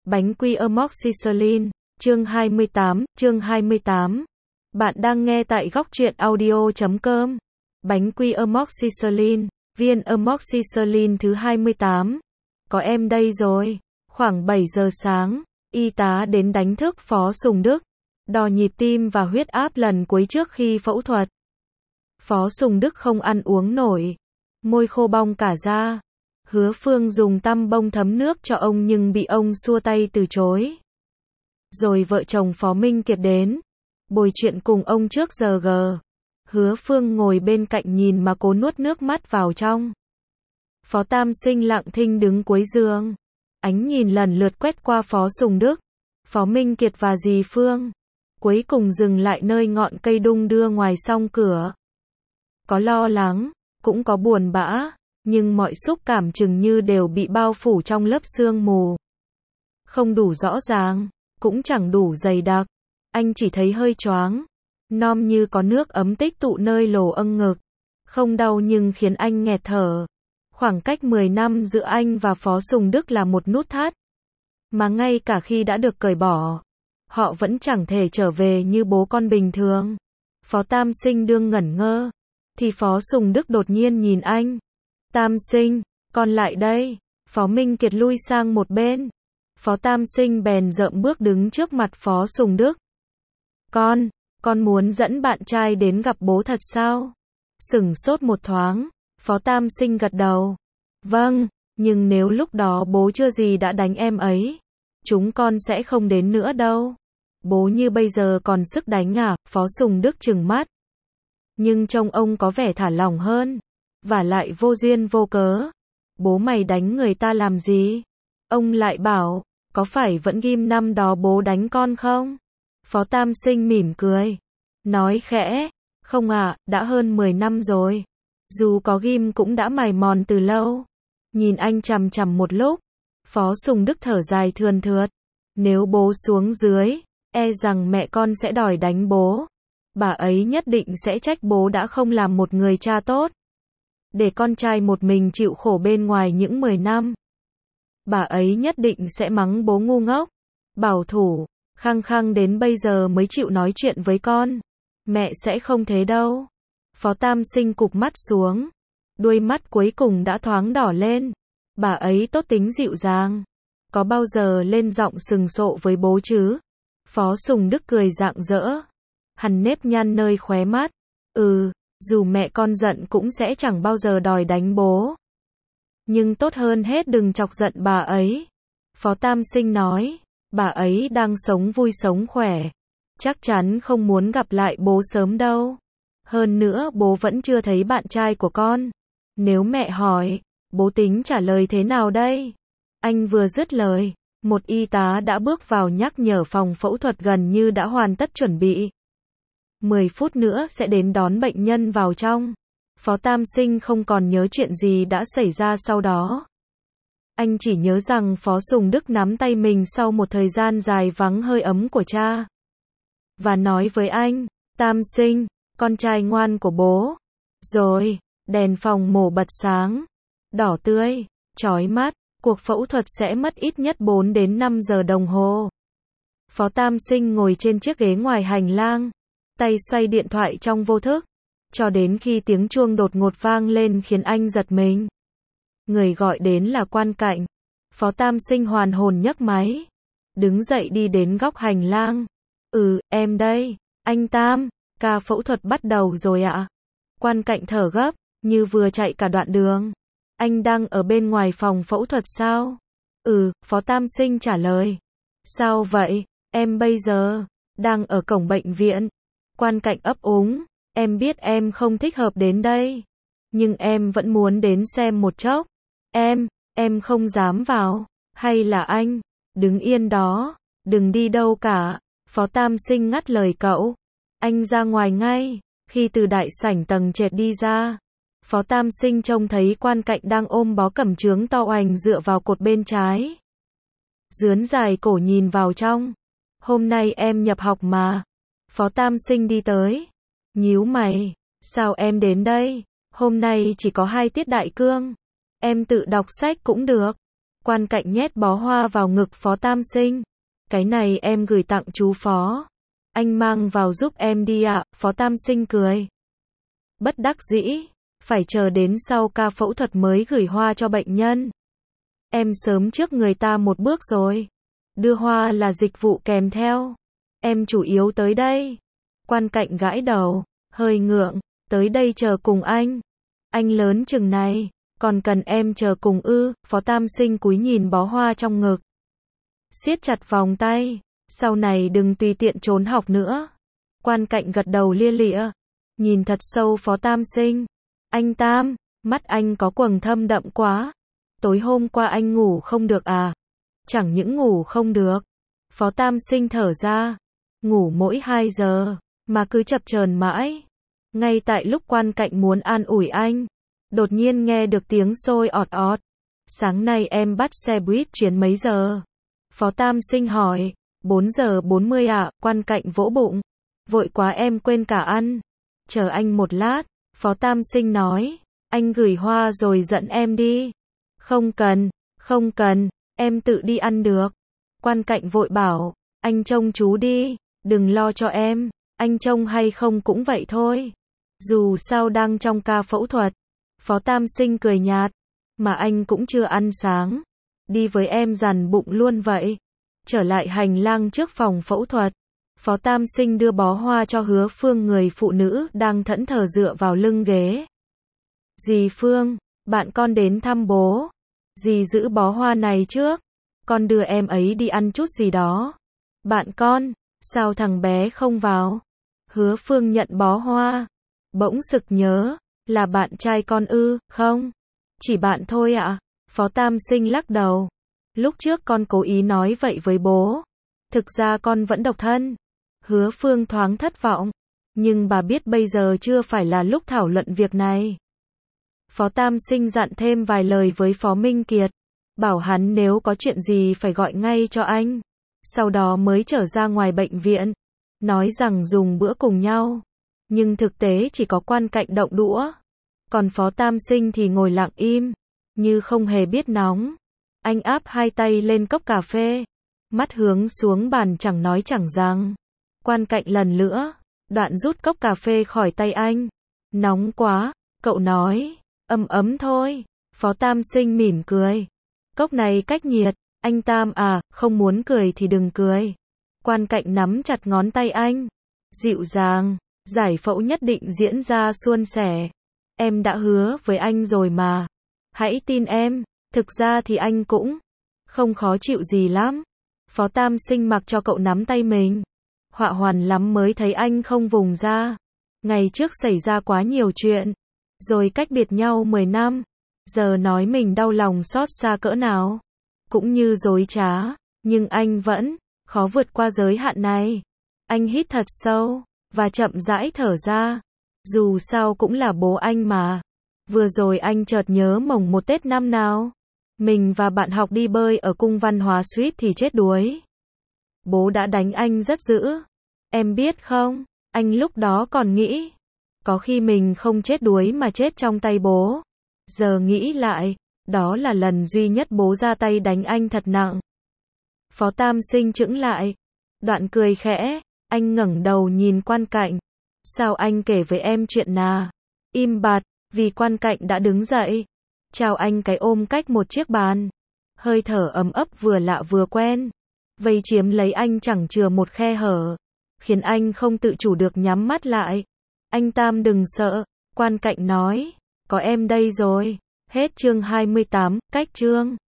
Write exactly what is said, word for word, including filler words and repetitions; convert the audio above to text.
Bánh quy amoxicillin, chương hai mươi tám, chương hai mươi tám. Bạn đang nghe tại góc truyện audio chấm com. Bánh quy amoxicillin, viên amoxicillin thứ hai mươi tám. Có em đây rồi. Khoảng bảy giờ sáng, y tá đến đánh thức Phó Sùng Đức, đo nhịp tim và huyết áp lần cuối trước khi phẫu thuật. Phó Sùng Đức không ăn uống nổi, môi khô bong cả ra. Hứa Phương dùng tăm bông thấm nước cho ông nhưng bị ông xua tay từ chối. Rồi vợ chồng Phó Minh Kiệt đến, bồi chuyện cùng ông trước giờ gờ. Hứa Phương ngồi bên cạnh nhìn mà cố nuốt nước mắt vào trong. Phó Tam Sinh lặng thinh đứng cuối giường, ánh nhìn lần lượt quét qua Phó Sùng Đức, Phó Minh Kiệt và dì Phương, cuối cùng dừng lại nơi ngọn cây đung đưa ngoài song cửa. Có lo lắng, cũng có buồn bã, nhưng mọi xúc cảm chừng như đều bị bao phủ trong lớp sương mù. Không đủ rõ ràng, cũng chẳng đủ dày đặc. Anh chỉ thấy hơi choáng, nom như có nước ấm tích tụ nơi lỗ âng ngực. Không đau nhưng khiến anh nghẹt thở. Khoảng cách mười năm giữa anh và Phó Sùng Đức là một nút thắt, mà ngay cả khi đã được cởi bỏ, họ vẫn chẳng thể trở về như bố con bình thường. Phó Tam Sinh đương ngẩn ngơ, thì Phó Sùng Đức đột nhiên nhìn anh. Tam Sinh, con lại đây. Phó Minh Kiệt lui sang một bên. Phó Tam Sinh bèn dợm bước đứng trước mặt Phó Sùng Đức. Con, con muốn dẫn bạn trai đến gặp bố thật sao? Sửng sốt một thoáng, Phó Tam Sinh gật đầu. Vâng, nhưng nếu lúc đó bố chưa gì đã đánh em ấy, chúng con sẽ không đến nữa đâu. Bố như bây giờ còn sức đánh à? Phó Sùng Đức trừng mắt. Nhưng trông ông có vẻ thả lỏng hơn. Vả lại vô duyên vô cớ. Bố mày đánh người ta làm gì? Ông lại bảo, có phải vẫn ghim năm đó bố đánh con không? Phó Tam Sinh mỉm cười, nói khẽ, không ạ, à, đã hơn mười năm rồi. Dù có ghim cũng đã mài mòn từ lâu. Nhìn anh chằm chằm một lúc, Phó Sùng Đức thở dài thườn thượt. Nếu bố xuống dưới, e rằng mẹ con sẽ đòi đánh bố. Bà ấy nhất định sẽ trách bố đã không làm một người cha tốt, để con trai một mình chịu khổ bên ngoài những mười năm. Bà ấy nhất định sẽ mắng bố ngu ngốc, bảo thủ, khăng khăng đến bây giờ mới chịu nói chuyện với con. Mẹ sẽ không thế đâu. Phó Tam Sinh cụp mắt xuống, đuôi mắt cuối cùng đã thoáng đỏ lên. Bà ấy tốt tính dịu dàng, có bao giờ lên giọng sừng sộ với bố chứ? Phó Sùng Đức cười rạng rỡ, hằn nếp nhăn nơi khóe mắt. Ừ, dù mẹ con giận cũng sẽ chẳng bao giờ đòi đánh bố. Nhưng tốt hơn hết đừng chọc giận bà ấy. Phó Tam Sinh nói, bà ấy đang sống vui sống khỏe, chắc chắn không muốn gặp lại bố sớm đâu. Hơn nữa bố vẫn chưa thấy bạn trai của con. Nếu mẹ hỏi, bố tính trả lời thế nào đây? Anh vừa dứt lời, một y tá đã bước vào nhắc nhở phòng phẫu thuật gần như đã hoàn tất chuẩn bị. mười phút nữa sẽ đến đón bệnh nhân vào trong. Phó Tam Sinh không còn nhớ chuyện gì đã xảy ra sau đó. Anh chỉ nhớ rằng Phó Sùng Đức nắm tay mình sau một thời gian dài vắng hơi ấm của cha, và nói với anh, Tam Sinh, con trai ngoan của bố. Rồi, đèn phòng mổ bật sáng, đỏ tươi, chói mắt, cuộc phẫu thuật sẽ mất ít nhất bốn đến năm giờ đồng hồ. Phó Tam Sinh ngồi trên chiếc ghế ngoài hành lang, tay xoay điện thoại trong vô thức, cho đến khi tiếng chuông đột ngột vang lên khiến anh giật mình. Người gọi đến là Quan Cạnh. Phó Tam Sinh hoàn hồn nhấc máy, đứng dậy đi đến góc hành lang. Ừ, em đây, anh Tam, ca phẫu thuật bắt đầu rồi ạ. Quan Cạnh thở gấp, như vừa chạy cả đoạn đường. Anh đang ở bên ngoài phòng phẫu thuật sao? Ừ, Phó Tam Sinh trả lời. Sao vậy? Em bây giờ đang ở cổng bệnh viện. Quan Cạnh ấp úng, em biết em không thích hợp đến đây, nhưng em vẫn muốn đến xem một chốc. Em, em không dám vào. Hay là anh, đứng yên đó, đừng đi đâu cả. Phó Tam Sinh ngắt lời cậu. Anh ra ngoài ngay. Khi từ đại sảnh tầng trệt đi ra, Phó Tam Sinh trông thấy Quan Cạnh đang ôm bó cẩm chướng to oành dựa vào cột bên trái. Dướn dài cổ nhìn vào trong. Hôm nay em nhập học mà. Phó Tam Sinh đi tới, nhíu mày, sao em đến đây? Hôm nay chỉ có hai tiết đại cương, em tự đọc sách cũng được. Quan Cạnh nhét bó hoa vào ngực Phó Tam Sinh. Cái này em gửi tặng chú Phó. Anh mang vào giúp em đi ạ, Phó Tam Sinh cười. Bất đắc dĩ, phải chờ đến sau ca phẫu thuật mới gửi hoa cho bệnh nhân. Em sớm trước người ta một bước rồi. Đưa hoa là dịch vụ kèm theo. Em chủ yếu tới đây. Quan Cạnh gãi đầu, hơi ngượng, tới đây chờ cùng anh. Anh lớn chừng này, còn cần em chờ cùng ư? Phó Tam Sinh cúi nhìn bó hoa trong ngực. Siết chặt vòng tay, sau này đừng tùy tiện trốn học nữa. Quan Cạnh gật đầu lia lịa, nhìn thật sâu Phó Tam Sinh. Anh Tam, mắt anh có quầng thâm đậm quá. Tối hôm qua anh ngủ không được à? Chẳng những ngủ không được. Phó Tam Sinh thở ra, ngủ mỗi hai giờ, mà cứ chập chờn mãi. Ngay tại lúc Quan Cạnh muốn an ủi anh, đột nhiên nghe được tiếng xôi ọt ọt. Sáng nay em bắt xe buýt chuyến mấy giờ? Phó Tam Sinh hỏi. bốn giờ bốn mươi ạ, Quan Cạnh vỗ bụng. Vội quá em quên cả ăn. Chờ anh một lát, Phó Tam Sinh nói. Anh gửi hoa rồi dẫn em đi. Không cần, không cần, em tự đi ăn được. Quan Cạnh vội bảo. Anh trông chú đi, đừng lo cho em. Anh trông hay không cũng vậy thôi. Dù sao đang trong ca phẫu thuật. Phó Tam Sinh cười nhạt. Mà anh cũng chưa ăn sáng. Đi với em dằn bụng luôn vậy. Trở lại hành lang trước phòng phẫu thuật. Phó Tam Sinh đưa bó hoa cho Hứa Phương, người phụ nữ đang thẫn thờ dựa vào lưng ghế. Dì Phương, bạn con đến thăm bố. Dì giữ bó hoa này trước. Con đưa em ấy đi ăn chút gì đó. Bạn con, sao thằng bé không vào? Hứa Phương nhận bó hoa. Bỗng sực nhớ, là bạn trai con ư? Không, chỉ bạn thôi ạ. Phó Tam Sinh lắc đầu. Lúc trước con cố ý nói vậy với bố. Thực ra con vẫn độc thân. Hứa Phương thoáng thất vọng. Nhưng bà biết bây giờ chưa phải là lúc thảo luận việc này. Phó Tam Sinh dặn thêm vài lời với Phó Minh Kiệt. Bảo hắn nếu có chuyện gì phải gọi ngay cho anh. Sau đó mới trở ra ngoài bệnh viện. Nói rằng dùng bữa cùng nhau. Nhưng thực tế chỉ có Quan Cạnh động đũa. Còn Phó Tam Sinh thì ngồi lặng im. Như không hề biết nóng. Anh áp hai tay lên cốc cà phê. Mắt hướng xuống bàn chẳng nói chẳng rằng. Quan Cạnh lần nữa. Đoạn rút cốc cà phê khỏi tay anh. Nóng quá, cậu nói. Ấm ấm thôi. Phó Tam Sinh mỉm cười. Cốc này cách nhiệt. Anh Tam à, không muốn cười thì đừng cười. Quan Cạnh nắm chặt ngón tay anh. Dịu dàng. Giải phẫu nhất định diễn ra suôn sẻ. Em đã hứa với anh rồi mà. Hãy tin em. Thực ra thì anh cũng không khó chịu gì lắm. Phó Tam Sinh mặc cho cậu nắm tay mình. Họa hoàn lắm mới thấy anh không vùng ra. Ngày trước xảy ra quá nhiều chuyện. Rồi cách biệt nhau mười năm. Giờ nói mình đau lòng xót xa cỡ nào. Cũng như dối trá. Nhưng anh vẫn khó vượt qua giới hạn này. Anh hít thật sâu. Và chậm rãi thở ra. Dù sao cũng là bố anh mà. Vừa rồi anh chợt nhớ mồng một Tết năm nào. Mình và bạn học đi bơi ở cung văn hóa suýt thì chết đuối. Bố đã đánh anh rất dữ. Em biết không, anh lúc đó còn nghĩ. Có khi mình không chết đuối mà chết trong tay bố. Giờ nghĩ lại, đó là lần duy nhất bố ra tay đánh anh thật nặng. Phó Tam Sinh chững lại. Đoạn cười khẽ, anh ngẩng đầu nhìn Quan Cạnh. Sao anh kể với em chuyện nào? Im bặt, vì Quan Cạnh đã đứng dậy. Chào anh cái ôm cách một chiếc bàn. Hơi thở ấm ấp vừa lạ vừa quen. Vây chiếm lấy anh chẳng chừa một khe hở. Khiến anh không tự chủ được nhắm mắt lại. Anh Tam đừng sợ. Quan Cạnh nói. Có em đây rồi. Hết chương hai mươi tám, cách chương.